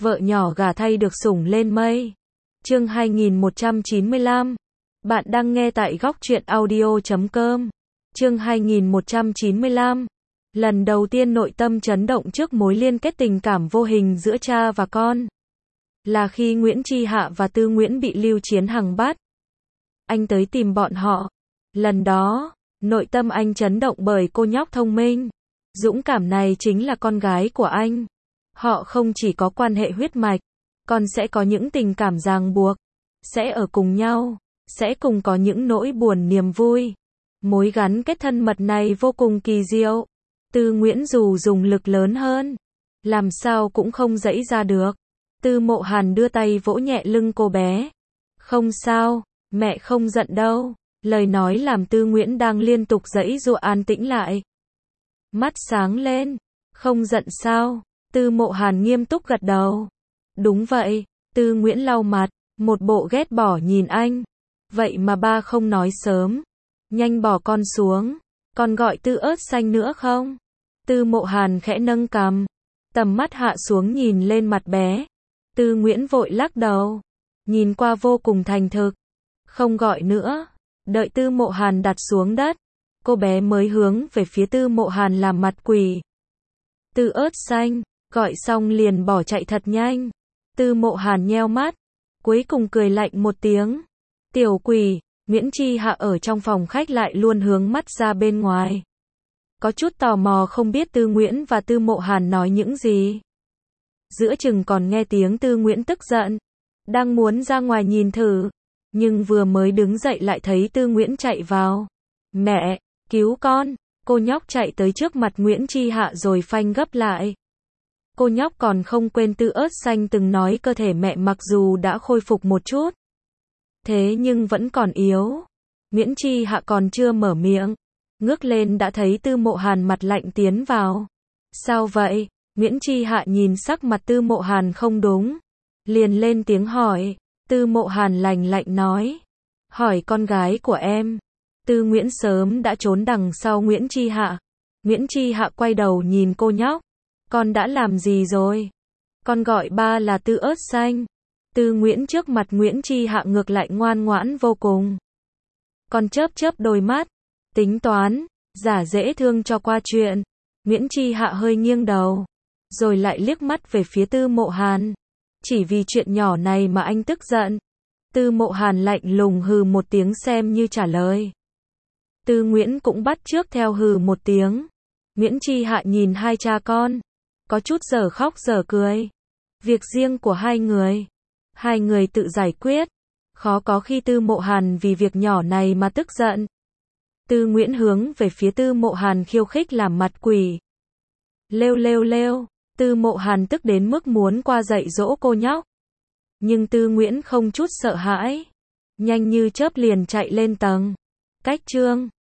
vợ nhỏ gả thay được sủng lên mây. Chương 2195. Bạn đang nghe tại góc truyện audio.com. Chương 2195. Lần đầu tiên nội tâm chấn động trước mối liên kết tình cảm vô hình giữa cha và con. Là khi Nguyễn Chi Hạ và Tư Nguyễn bị Lưu Chiến Hằng bắt. Anh tới tìm bọn họ. Lần đó, nội tâm anh chấn động bởi cô nhóc thông minh, dũng cảm này chính là con gái của anh. Họ không chỉ có quan hệ huyết mạch, còn sẽ có những tình cảm ràng buộc, sẽ ở cùng nhau, sẽ cùng có những nỗi buồn niềm vui. Mối gắn kết thân mật này vô cùng kỳ diệu. Tư Nguyễn dù dùng lực lớn hơn, làm sao cũng không giãy ra được. Tư Mộ Hàn đưa tay vỗ nhẹ lưng cô bé. Không sao, mẹ không giận đâu. Lời nói làm Tư Nguyễn đang liên tục giãy giụa an tĩnh lại. Mắt sáng lên. Không giận sao? Tư Mộ Hàn nghiêm túc gật đầu. Đúng vậy. Tư Nguyễn lau mặt, một bộ ghét bỏ nhìn anh. Vậy mà ba không nói sớm. Nhanh bỏ con xuống. Còn gọi Tư Ớt Xanh nữa không? Tư Mộ Hàn khẽ nâng cằm, tầm mắt hạ xuống nhìn lên mặt bé. Tư Nguyễn vội lắc đầu, nhìn qua vô cùng thành thực. Không gọi nữa. Đợi Tư Mộ Hàn đặt xuống đất, cô bé mới hướng về phía Tư Mộ Hàn làm mặt quỷ. Tư Ớt Xanh, gọi xong liền bỏ chạy thật nhanh. Tư Mộ Hàn nheo mắt, cuối cùng cười lạnh một tiếng. Tiểu quỷ. Nguyễn Chi Hạ ở trong phòng khách lại luôn hướng mắt ra bên ngoài. Có chút tò mò không biết Tư Nguyễn và Tư Mộ Hàn nói những gì. Giữa chừng còn nghe tiếng Tư Nguyễn tức giận, đang muốn ra ngoài nhìn thử, nhưng vừa mới đứng dậy lại thấy Tư Nguyễn chạy vào. Mẹ, cứu con. Cô nhóc chạy tới trước mặt Nguyễn Chi Hạ rồi phanh gấp lại. Cô nhóc còn không quên Tư Ớt Xanh từng nói cơ thể mẹ mặc dù đã khôi phục một chút, thế nhưng vẫn còn yếu. Nguyễn Chi Hạ còn chưa mở miệng, ngước lên đã thấy Tư Mộ Hàn mặt lạnh tiến vào. Sao vậy? Nguyễn Chi Hạ nhìn sắc mặt Tư Mộ Hàn không đúng, liền lên tiếng hỏi. Tư Mộ Hàn lạnh lạnh nói. Hỏi con gái của em. Tư Nguyễn sớm đã trốn đằng sau Nguyễn Chi Hạ. Nguyễn Chi Hạ quay đầu nhìn cô nhóc. Con đã làm gì rồi? Con gọi ba là Tư Ớt Xanh. Tư Nguyễn trước mặt Nguyễn Chi Hạ ngược lại ngoan ngoãn vô cùng. Con chớp chớp đôi mắt, tính toán, giả dễ thương cho qua chuyện. Nguyễn Chi Hạ hơi nghiêng đầu, rồi lại liếc mắt về phía Tư Mộ Hàn. Chỉ vì chuyện nhỏ này mà anh tức giận. Tư Mộ Hàn lạnh lùng hừ một tiếng xem như trả lời. Tư Nguyễn cũng bắt chước theo hừ một tiếng. Nguyễn Chi Hạ nhìn hai cha con, có chút dở khóc dở cười. Việc riêng của hai người tự giải quyết. Khó có khi Tư Mộ Hàn vì việc nhỏ này mà tức giận. Tư Nguyễn hướng về phía Tư Mộ Hàn khiêu khích làm mặt quỷ. Lêu lêu lêu. Tư Mộ Hàn tức đến mức muốn qua dạy dỗ cô nhóc. Nhưng Tư Nguyễn không chút sợ hãi, nhanh như chớp liền chạy lên tầng. Cách chương